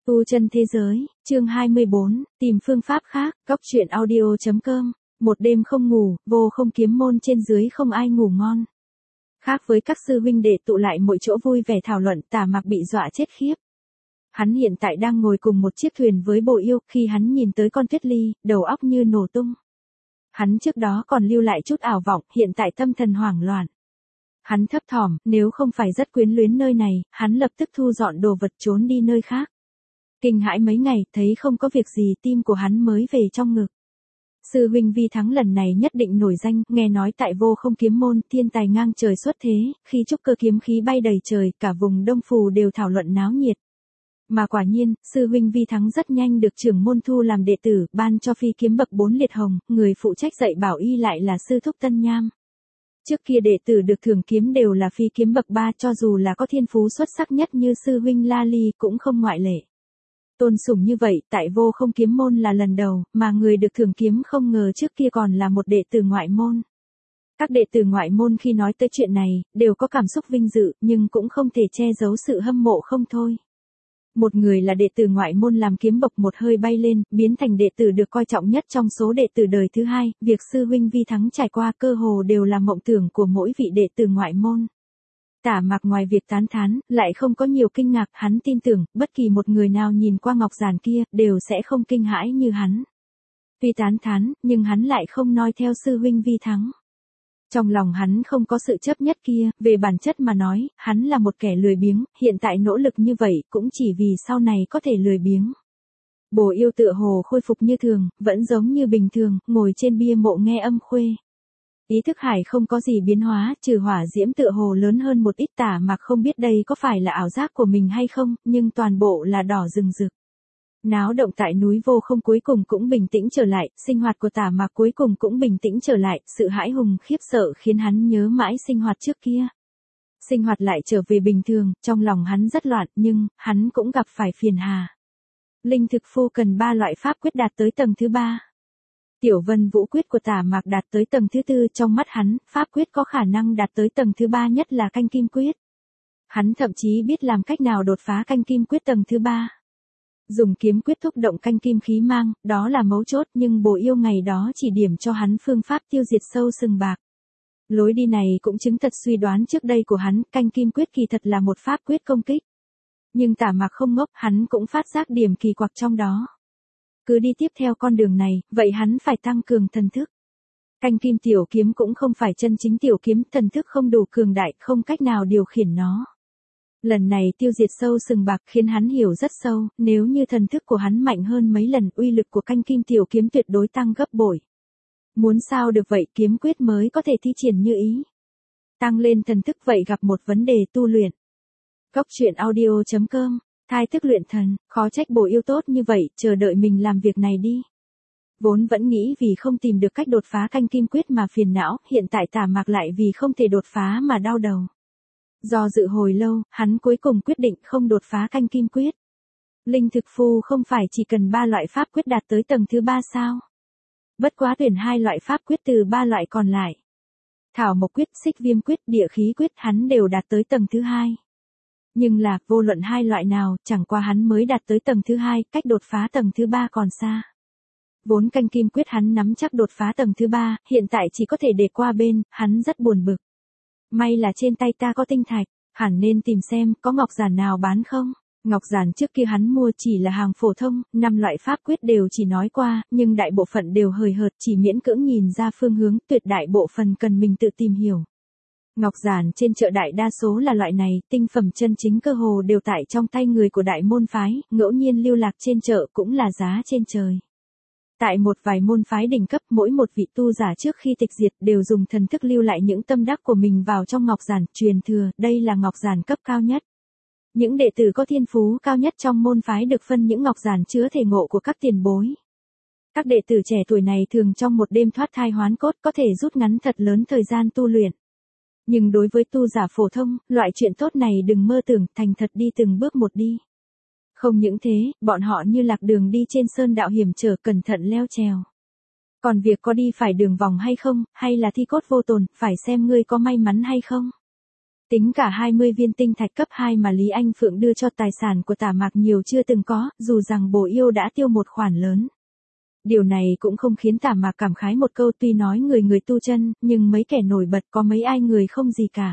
Tu chân thế giới, chương 24, tìm phương pháp khác, góc truyện audio.com, một đêm không ngủ, vô không kiếm môn trên dưới không ai ngủ ngon. Khác với các sư huynh đệ tụ lại mỗi chỗ vui vẻ thảo luận, Tả Mạc bị dọa chết khiếp. Hắn hiện tại đang ngồi cùng một chiếc thuyền với Bồ Yêu, khi hắn nhìn tới con Tuyết Ly, đầu óc như nổ tung. Hắn trước đó còn lưu lại chút ảo vọng, hiện tại tâm thần hoảng loạn. Hắn thấp thỏm, nếu không phải rất quyến luyến nơi này, hắn lập tức thu dọn đồ vật trốn đi nơi khác. Kinh hãi mấy ngày, thấy không có việc gì, tim của hắn mới về trong ngực. Sư huynh Vi Thắng lần này nhất định nổi danh, nghe nói tại Vô Không kiếm môn, thiên tài ngang trời xuất thế, khi trúc cơ kiếm khí bay đầy trời, cả vùng Đông Phù đều thảo luận náo nhiệt. Mà quả nhiên, sư huynh Vi Thắng rất nhanh được trưởng môn thu làm đệ tử, ban cho phi kiếm bậc 4 liệt hồng, người phụ trách dạy bảo y lại là sư thúc Tân Nham. Trước kia đệ tử được thưởng kiếm đều là phi kiếm bậc 3, cho dù là có thiên phú xuất sắc nhất như sư huynh La Ly cũng không ngoại lệ. Tôn sủng như vậy, tại Vô Không kiếm môn là lần đầu, mà người được thưởng kiếm không ngờ trước kia còn là một đệ tử ngoại môn. Các đệ tử ngoại môn khi nói tới chuyện này, đều có cảm xúc vinh dự, nhưng cũng không thể che giấu sự hâm mộ không thôi. Một người là đệ tử ngoại môn làm kiếm bộc một hơi bay lên, biến thành đệ tử được coi trọng nhất trong số đệ tử đời thứ hai, việc sư huynh Vi Thắng trải qua cơ hồ đều là mộng tưởng của mỗi vị đệ tử ngoại môn. Tả Mạc ngoài việc tán thán, lại không có nhiều kinh ngạc, hắn tin tưởng, bất kỳ một người nào nhìn qua ngọc giản kia, đều sẽ không kinh hãi như hắn. Tuy tán thán, nhưng hắn lại không noi theo sư huynh Vi Thắng. Trong lòng hắn không có sự chấp nhất kia, về bản chất mà nói, hắn là một kẻ lười biếng, hiện tại nỗ lực như vậy, cũng chỉ vì sau này có thể lười biếng. Bồ Yêu tựa hồ khôi phục như thường, vẫn giống như bình thường, ngồi trên bia mộ nghe âm khuê. Ý thức hải không có gì biến hóa, trừ hỏa diễm tựa hồ lớn hơn một ít. Tả Mạc không biết đây có phải là ảo giác của mình hay không, nhưng toàn bộ là đỏ rừng rực. Náo động tại núi Vô Không cuối cùng cũng bình tĩnh trở lại, sinh hoạt của Tả Mạc cuối cùng cũng bình tĩnh trở lại, sự hãi hùng khiếp sợ khiến hắn nhớ mãi sinh hoạt trước kia. Sinh hoạt lại trở về bình thường, trong lòng hắn rất loạn, nhưng, hắn cũng gặp phải phiền hà. Linh thực phu cần 3 loại pháp quyết đạt tới tầng thứ 3. Tiểu Vân Vũ quyết của Tả Mạc đạt tới tầng thứ 4, trong mắt hắn, pháp quyết có khả năng đạt tới tầng thứ 3 nhất là canh kim quyết. Hắn thậm chí biết làm cách nào đột phá canh kim quyết tầng thứ 3. Dùng kiếm quyết thúc động canh kim khí mang, đó là mấu chốt, nhưng Bồ Yêu ngày đó chỉ điểm cho hắn phương pháp tiêu diệt sâu sừng bạc. Lối đi này cũng chứng thật suy đoán trước đây của hắn, canh kim quyết kỳ thật là một pháp quyết công kích. Nhưng Tả Mạc không ngốc, hắn cũng phát giác điểm kỳ quặc trong đó. Cứ đi tiếp theo con đường này, vậy hắn phải tăng cường thần thức. Canh kim tiểu kiếm cũng không phải chân chính tiểu kiếm, thần thức không đủ cường đại, không cách nào điều khiển nó. Lần này tiêu diệt sâu sừng bạc khiến hắn hiểu rất sâu, nếu như thần thức của hắn mạnh hơn mấy lần, uy lực của canh kim tiểu kiếm tuyệt đối tăng gấp bội. Muốn sao được vậy, kiếm quyết mới có thể thi triển như ý. Tăng lên thần thức vậy gặp một vấn đề tu luyện. Góc truyện audio.com, thai thức luyện thần, khó trách Bồ Yêu tốt như vậy, chờ đợi mình làm việc này đi. Vốn vẫn nghĩ vì không tìm được cách đột phá canh kim quyết mà phiền não, hiện tại Tả Mạc lại vì không thể đột phá mà đau đầu. Do dự hồi lâu, hắn cuối cùng quyết định không đột phá canh kim quyết. Linh thực phu không phải chỉ cần 3 loại pháp quyết đạt tới tầng thứ 3 sao? Bất quá tuyển 2 loại pháp quyết từ 3 loại còn lại. Thảo mộc quyết, xích viêm quyết, địa khí quyết hắn đều đạt tới tầng thứ 2. Nhưng là, vô luận 2 loại nào, chẳng qua hắn mới đạt tới tầng thứ 2, cách đột phá tầng thứ 3 còn xa. Vốn canh kim quyết hắn nắm chắc đột phá tầng thứ 3, hiện tại chỉ có thể để qua bên, hắn rất buồn bực. May là trên tay ta có tinh thạch, hẳn nên tìm xem có ngọc giản nào bán không. Ngọc giản trước kia hắn mua chỉ là hàng phổ thông, 5 loại pháp quyết đều chỉ nói qua, nhưng đại bộ phận đều hời hợt, chỉ miễn cưỡng nhìn ra phương hướng, tuyệt đại bộ phần cần mình tự tìm hiểu. Ngọc giản trên chợ đại đa số là loại này, tinh phẩm chân chính cơ hồ đều tại trong tay người của đại môn phái, ngẫu nhiên lưu lạc trên chợ cũng là giá trên trời. Tại một vài môn phái đỉnh cấp, mỗi một vị tu giả trước khi tịch diệt đều dùng thần thức lưu lại những tâm đắc của mình vào trong ngọc giản, truyền thừa, đây là ngọc giản cấp cao nhất. Những đệ tử có thiên phú cao nhất trong môn phái được phân những ngọc giản chứa thể ngộ của các tiền bối. Các đệ tử trẻ tuổi này thường trong một đêm thoát thai hoán cốt có thể rút ngắn thật lớn thời gian tu luyện. Nhưng đối với tu giả phổ thông, loại chuyện tốt này đừng mơ tưởng, thành thật đi từng bước một đi. Không những thế, bọn họ như lạc đường đi trên sơn đạo hiểm trở, cẩn thận leo trèo. Còn việc có đi phải đường vòng hay không, hay là thi cốt vô tồn, phải xem ngươi có may mắn hay không. Tính cả 20 viên tinh thạch cấp 2 mà Lý Anh Phượng đưa cho tài sản của Tả Mạc nhiều chưa từng có, dù rằng bồ yêu đã tiêu một khoản lớn. Điều này cũng không khiến Tả Mạc cảm khái một câu, tuy nói người người tu chân, nhưng mấy kẻ nổi bật có mấy ai người không gì cả.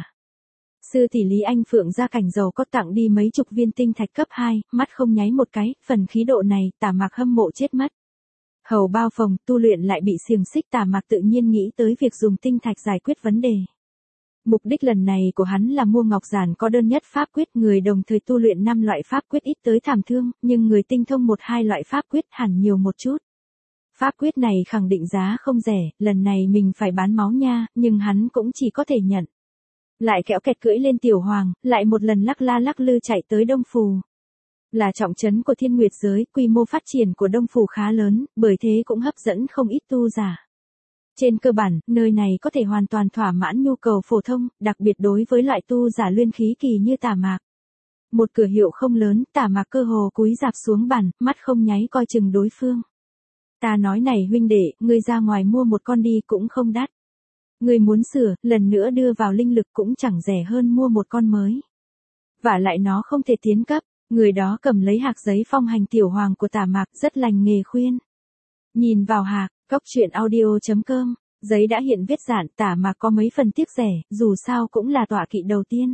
Sư tỷ Lý Anh Phượng gia cảnh giàu có tặng đi mấy chục viên tinh thạch cấp 2, mắt không nháy một cái, phần khí độ này Tả Mạc hâm mộ chết mất. Hầu bao phòng, tu luyện lại bị xiềng xích, Tả Mạc tự nhiên nghĩ tới việc dùng tinh thạch giải quyết vấn đề. Mục đích lần này của hắn là mua ngọc giản có đơn nhất pháp quyết, người đồng thời tu luyện 5 loại pháp quyết ít tới thảm thương, nhưng người tinh thông 1-2 loại pháp quyết hẳn nhiều một chút. Pháp quyết này khẳng định giá không rẻ, lần này mình phải bán máu nha, nhưng hắn cũng chỉ có thể nhận. Lại kéo kẹt cưỡi lên tiểu hoàng, lại một lần lắc la lắc lư chạy tới Đông Phù. Là trọng trấn của Thiên Nguyệt giới, quy mô phát triển của Đông Phù khá lớn, bởi thế cũng hấp dẫn không ít tu giả. Trên cơ bản, nơi này có thể hoàn toàn thỏa mãn nhu cầu phổ thông, đặc biệt đối với loại tu giả luyện khí kỳ như Tả Mạc. Một cửa hiệu không lớn, Tả Mạc cơ hồ cúi rạp xuống bàn, mắt không nháy coi chừng đối phương. Ta nói này huynh đệ, ngươi ra ngoài mua một con đi cũng không đắt. Ngươi muốn sửa, lần nữa đưa vào linh lực cũng chẳng rẻ hơn mua một con mới. Vả lại nó không thể tiến cấp, người đó cầm lấy hạc giấy phong hành tiểu hoàng của Tả Mạc rất lành nghề khuyên. Nhìn vào hạc, goctruyện.audio.com, giấy đã hiện viết dạn, Tả Mạc có mấy phần tiếc rẻ, dù sao cũng là tọa kỵ đầu tiên.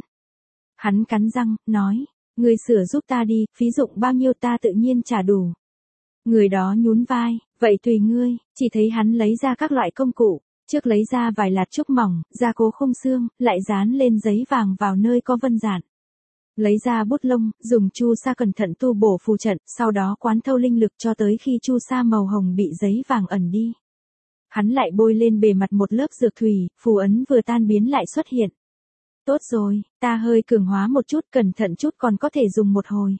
Hắn cắn răng, nói, ngươi sửa giúp ta đi, phí dụng bao nhiêu ta tự nhiên trả đủ. Người đó nhún vai, vậy tùy ngươi, chỉ thấy hắn lấy ra các loại công cụ, trước lấy ra vài lạt trúc mỏng, gia cố khung xương, lại dán lên giấy vàng vào nơi có vân dạn. Lấy ra bút lông, dùng chu sa cẩn thận tu bổ phù trận, sau đó quán thâu linh lực cho tới khi chu sa màu hồng bị giấy vàng ẩn đi. Hắn lại bôi lên bề mặt một lớp dược thủy, phù ấn vừa tan biến lại xuất hiện. Tốt rồi, ta hơi cường hóa một chút, cẩn thận chút còn có thể dùng một hồi.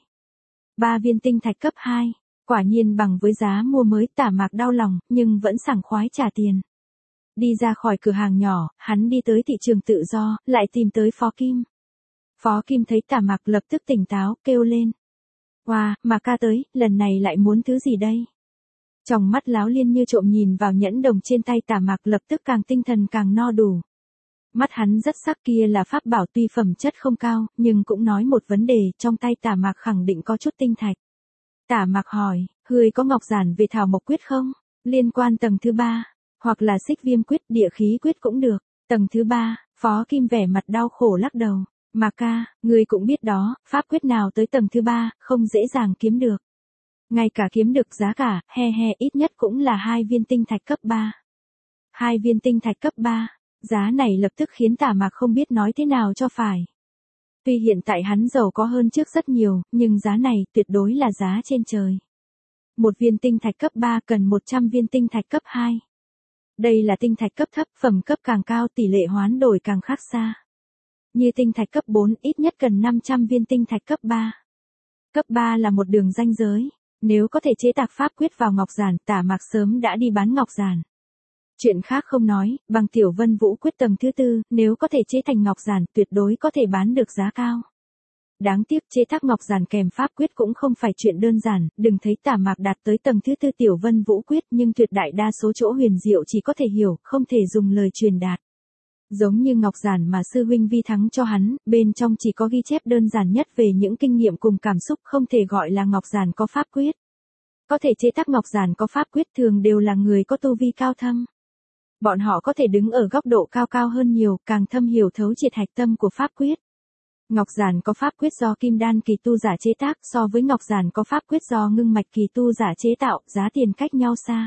3 viên tinh thạch cấp 2, quả nhiên bằng với giá mua mới. Tả Mạc đau lòng, nhưng vẫn sảng khoái trả tiền. Đi ra khỏi cửa hàng nhỏ, hắn đi tới thị trường tự do, lại tìm tới Phó Kim. Phó Kim thấy Tả Mạc lập tức tỉnh táo, kêu lên. Wow, mà ca tới, lần này lại muốn thứ gì đây? Trong mắt láo liên như trộm nhìn vào nhẫn đồng trên tay Tả Mạc, lập tức càng tinh thần càng no đủ. Mắt hắn rất sắc, kia là pháp bảo tuy phẩm chất không cao, nhưng cũng nói một vấn đề, trong tay Tả Mạc khẳng định có chút tinh thạch. Tả Mạc hỏi, ngươi có ngọc giản về thảo mộc quyết không? Liên quan tầng thứ 3, hoặc là xích viêm quyết, địa khí quyết cũng được. Tầng thứ 3, Phó Kim vẻ mặt đau khổ lắc đầu. Mà ca, ngươi cũng biết đó, pháp quyết nào tới tầng thứ 3, không dễ dàng kiếm được. Ngay cả kiếm được giá cả, ít nhất cũng là 2 viên tinh thạch cấp 3. 2 viên tinh thạch cấp 3, giá này lập tức khiến Tả Mạc không biết nói thế nào cho phải. Tuy hiện tại hắn giàu có hơn trước rất nhiều, nhưng giá này tuyệt đối là giá trên trời. Một viên tinh thạch cấp 3 cần 100 viên tinh thạch cấp 2. Đây là tinh thạch cấp thấp, phẩm cấp càng cao tỷ lệ hoán đổi càng khác xa. Như tinh thạch cấp 4 ít nhất cần 500 viên tinh thạch cấp 3. Cấp 3 là một đường ranh giới, nếu có thể chế tác pháp quyết vào ngọc giản, Tả Mạc sớm đã đi bán ngọc giản. Chuyện khác không nói, bằng Tiểu Vân Vũ quyết tầng thứ 4, nếu có thể chế thành ngọc giản, tuyệt đối có thể bán được giá cao. Đáng tiếc chế tác ngọc giản kèm pháp quyết cũng không phải chuyện đơn giản, đừng thấy Tả Mạc đạt tới tầng thứ 4 Tiểu Vân Vũ quyết, nhưng tuyệt đại đa số chỗ huyền diệu chỉ có thể hiểu, không thể dùng lời truyền đạt. Giống như ngọc giản mà sư huynh Vi thắng cho hắn, bên trong chỉ có ghi chép đơn giản nhất về những kinh nghiệm cùng cảm xúc, không thể gọi là ngọc giản có pháp quyết. Có thể chế tác ngọc giản có pháp quyết thường đều là người có tu vi cao thâm. Bọn họ có thể đứng ở góc độ cao hơn nhiều, càng thâm hiểu thấu triệt hạch tâm của pháp quyết. Ngọc giản có pháp quyết do kim đan kỳ tu giả chế tác, so với ngọc giản có pháp quyết do ngưng mạch kỳ tu giả chế tạo, giá tiền cách nhau xa.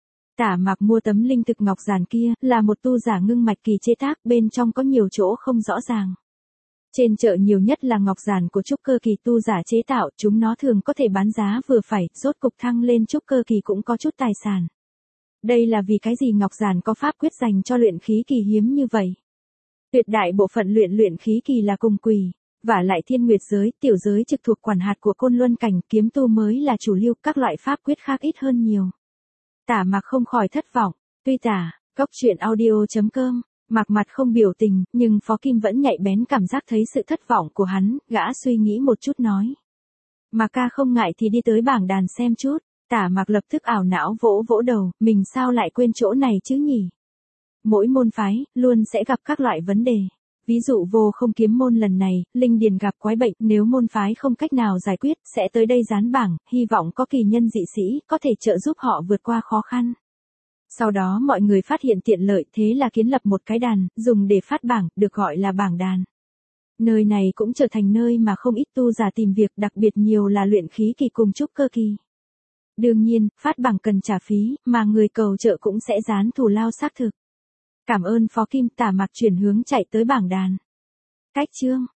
Tả Mạc mua tấm linh thực ngọc giản kia, là một tu giả ngưng mạch kỳ chế tác, bên trong có nhiều chỗ không rõ ràng. Trên chợ nhiều nhất là ngọc giản của trúc cơ kỳ tu giả chế tạo, chúng nó thường có thể bán giá vừa phải, rốt cục thăng lên trúc cơ kỳ cũng có chút tài sản. Đây là vì cái gì ngọc giản có pháp quyết dành cho luyện khí kỳ hiếm như vậy? Tuyệt đại bộ phận luyện khí kỳ là cùng quỷ, vả lại Thiên Nguyệt giới, tiểu giới trực thuộc quản hạt của Côn Luân cảnh, kiếm tu mới là chủ lưu, các loại pháp quyết khác ít hơn nhiều. Tả Mạc không khỏi thất vọng, tuy Tả, goctruyện.audio.com, Mạc mặt không biểu tình, nhưng Phó Kim vẫn nhạy bén cảm giác thấy sự thất vọng của hắn, gã suy nghĩ một chút nói. Mà ca không ngại thì đi tới bảng đàn xem chút. Tả Mạc lập tức ảo não vỗ vỗ đầu, mình sao lại quên chỗ này chứ nhỉ? Mỗi môn phái, luôn sẽ gặp các loại vấn đề. Ví dụ vô không kiếm môn lần này, linh điền gặp quái bệnh, nếu môn phái không cách nào giải quyết, sẽ tới đây dán bảng, hy vọng có kỳ nhân dị sĩ, có thể trợ giúp họ vượt qua khó khăn. Sau đó mọi người phát hiện tiện lợi, thế là kiến lập một cái đàn, dùng để phát bảng, được gọi là bảng đàn. Nơi này cũng trở thành nơi mà không ít tu giả tìm việc, đặc biệt nhiều là luyện khí kỳ cùng trúc cơ kỳ. Đương nhiên, phát bảng cần trả phí, mà người cầu trợ cũng sẽ dán thù lao xác thực. Cảm ơn Phó Kim. Tả Mặc chuyển hướng chạy tới bảng đàn. Cách chương